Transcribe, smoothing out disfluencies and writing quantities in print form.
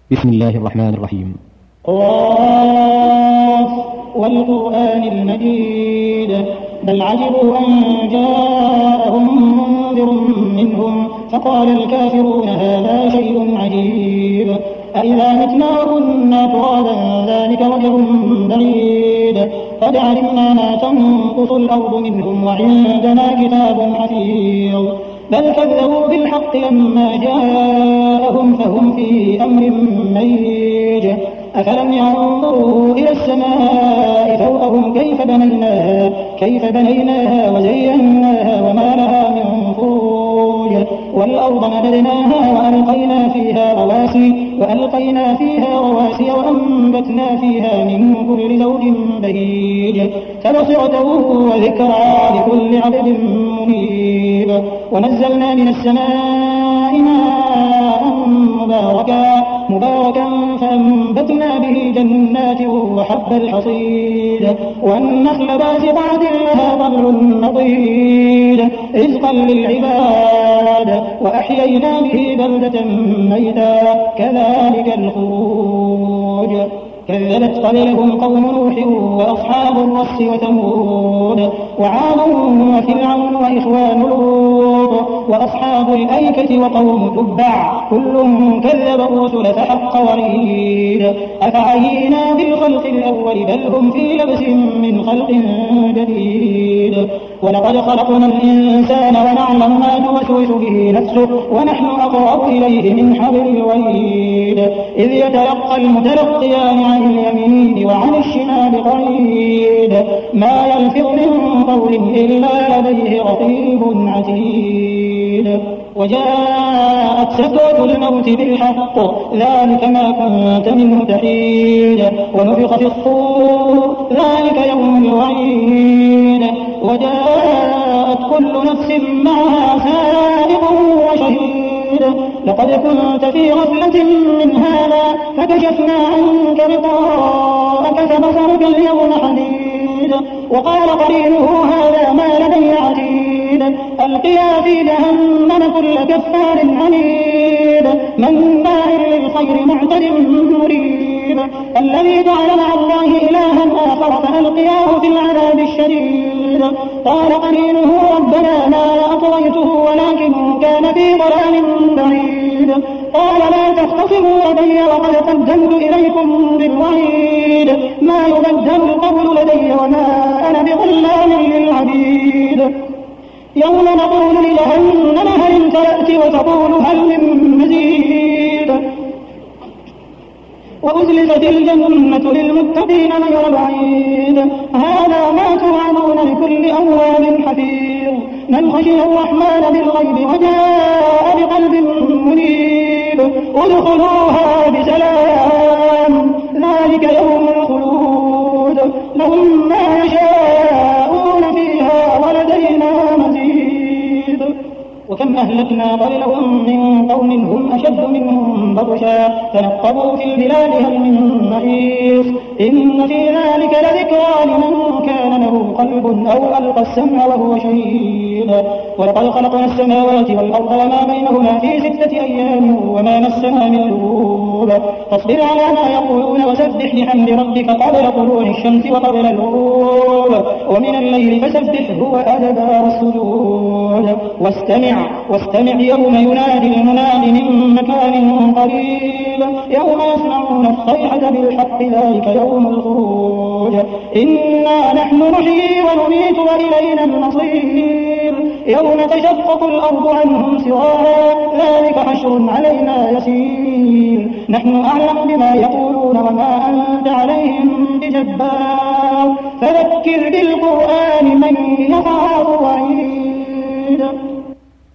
بسم الله الرحمن الرحيم. قاف والقرآن المجيد بل عجبوا أن جاءهم منذر منهم فقال الكافرون هذا شيء عجيب أإذا متنا وكنا ترابا ذلك رجل بعيد قد علمنا ما تنقص الأرض منهم وعندنا كتاب حفيظ بل كذبوا بالحق لما جاءهم فهم في أمر مريج أفلم ينظروا إلى السماء فوقهم كيف بنيناها وزيناها وما لها من فروج والأرض مددناها وألقينا فيها رواسي وأنبتنا فيها من كل زوج بهيج تبصرة وذكرى لكل عبد منيب ونزلنا من السماء ماء مباركا فأنبتنا به جنات وحب الحصيد والنخل باسقات لها طلع نضيد رزقا للعباد وأحيينا به بلدة ميتا كذلك الخروج كذبت قبلهم قوم نوح وأصحاب الرس وثمود وعاد وفرعون وإخوان لوط وأصحاب الأيكة وقوم تبع كل كذب الرسل فحق وعيد أفعينا بالخلق الأول بل هم في لبس من خلق جديد ولقد خلقنا الإنسان ونعلم ما توسوس به نفسه ونحن أقرب إليه من حبل الوريد إذ يتلقى المتلقيان عن اليمين وعن الشمال قعيد ما يلفظ من قول إلا لديه رقيب عتيد وجاءت سكرة الموت بالحق ذلك ما كنت منه تحيد ونفخ في الصور ذلك يوم الوعيد وجاءت كل نفس معها سائق وشهيد لقد كنت في غفلة من هذا فكشفنا عنك غطاءك فبصرك اليوم حديد وقال قرينه هذا ما لدي عتيد ألقيا في جهنم كل كفار عنيد مناع للخير معتد مريب الذي جعل مع الله إلها آخر فألقياه في العذاب الشديد قال قرينه ربنا ما أطغيته ولكن كان في ضلال بعيد قال لا تختصموا لدي وقد قدمت إليكم بالوعيد ما يبدل القول لدي وما أنا بظلام للعبيد يوم نقول لجهنم هل امتلأت وتقول هل من مزيد وأزلفت الجنة للمتقين غير بعيد هذا ما توعدون لكل أواب حفيظ من خشي الرحمن بالغيب وجاء بقلب منيب ادخلوها بسلام ذلك يوم الخلود لهم ما يشاءون فيها ولدينا مزيد وكم أهلكنا قبلهم من قوم هم أشد منهم بطشا تنقبوا في البلاد هل من محيص إن في ذلك لذكرى لمن كان له قلب أو ألقى السمع وهو شهيد ولقد خلقنا السماوات والأرض وما بينهما في 6 أيام وما مسنا من لغوب فاصبر على ما يقولون وسبح بحمد ربك قبل طلوع الشمس وقبل الغروب ومن الليل فسبحه وأدبار السجود واستمع يوم ينادي المناد من مكان قريب يوم يسمعون الصيحة بالحق ذلك يوم الخروج إنا نحن نحيي ونميت وإلينا المصير يوم تشقق الأرض عنهم سرارا ذلك حشر علينا يسير نحن أعلم بما يقولون وما أنت عليهم بجبار فذكر بالقرآن